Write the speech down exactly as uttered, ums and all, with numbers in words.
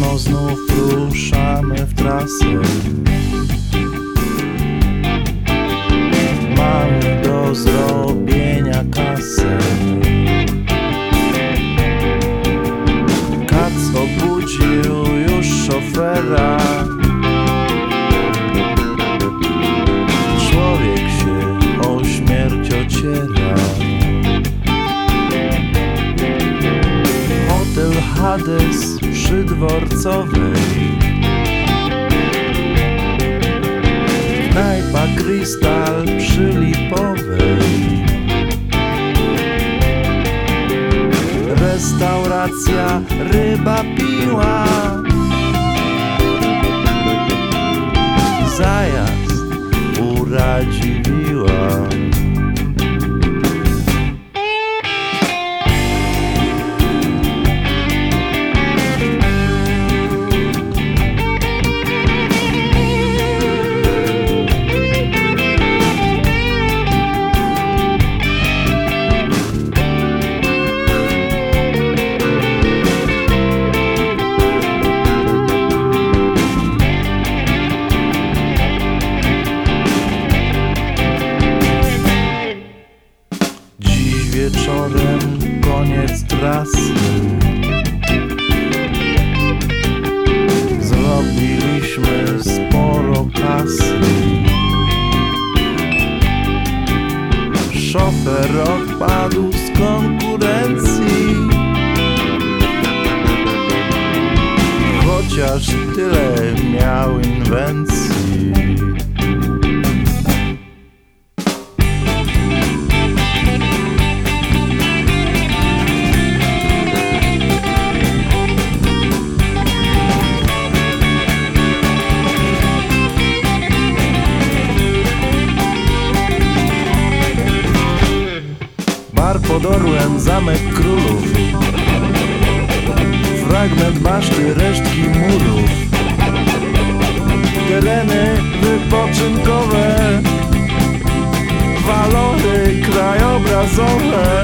Jutro znów ruszamy w trasę. Mamy do zrobienia kasę. Kac obudził już szofera. Człowiek się o śmierć ociera. Hotel Hades przy Dworcowej. Knajpa Krystal przy Lipowej. Restauracja Ryba Piła. Zajazd u Radziwiłła. Wieczorem koniec trasy. Zrobiliśmy sporo kasy. Szofer odpadł z konkurencji. Chociaż tyle miał inwencji. Bar pod Orłem, Zamek Królów. Fragment baszty, resztki murów. Tereny wypoczynkowe. Walory krajobrazowe.